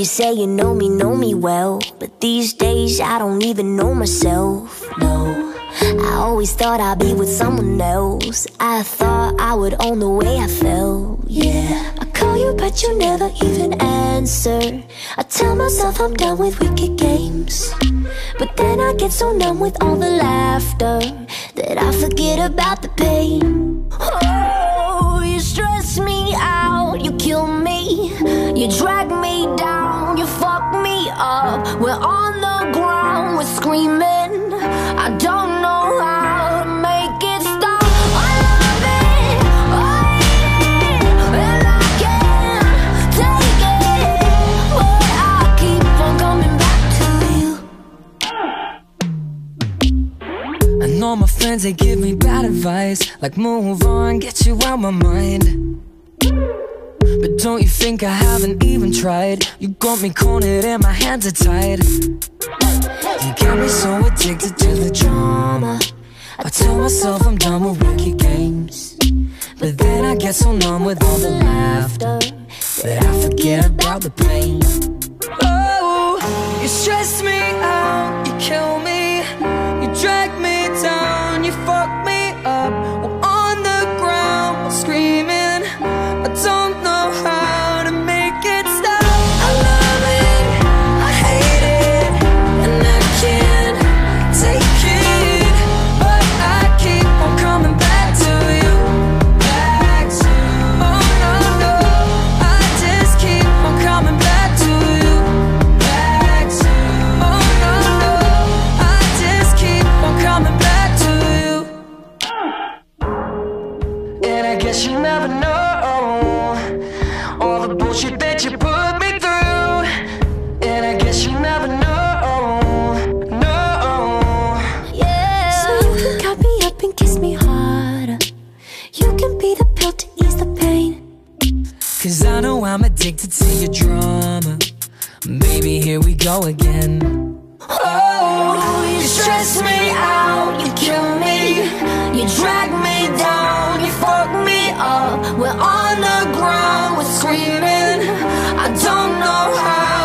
say you know me well, but these days I don't even know myself, no. I always thought I'd be with someone else. I thought I would own the way I felt, yeah. I call you but you never even answer. I tell myself I'm done with wicked games, but then I get so numb with all the laughter that I forget about the pain. Oh, you stress me out, you kill me, you drag me down, you fuck me up. We're on the ground, we're screaming. I don't know how to make it stop. I love it, I hate it, and I can't take it, but I keep on coming back to you. I know my friends, they give me bad advice, like move on, get you out my mind. But don't you think I haven't even tried? You got me cornered and my hands are tied. You got me so addicted to the drama. I tell myself I'm done with wicked games, but then I get so numb with all the laughter that I forget about the pain. Oh, you stress me out, you kill me, you drag me down, you fuck me up. We're on the ground, we're screaming. I don't know how to make it stop. I love it, I hate it, and I can't take it, but I keep on coming back to you. Back to you. Oh no, no, I just keep on coming back to you. Back to you. Oh no, no, I just keep on coming back to you. And I guess you never know all the bullshit that you put me through. And I guess you never know, no. Yeah. So you can cut me up and kiss me harder. You can be the pill to ease the pain. Cause I know I'm addicted to your drama. Baby, here we go again. Oh, you stress me out, you kill me, you drag me down, you fuck me up. We're on the ground, we're screaming. I don't know how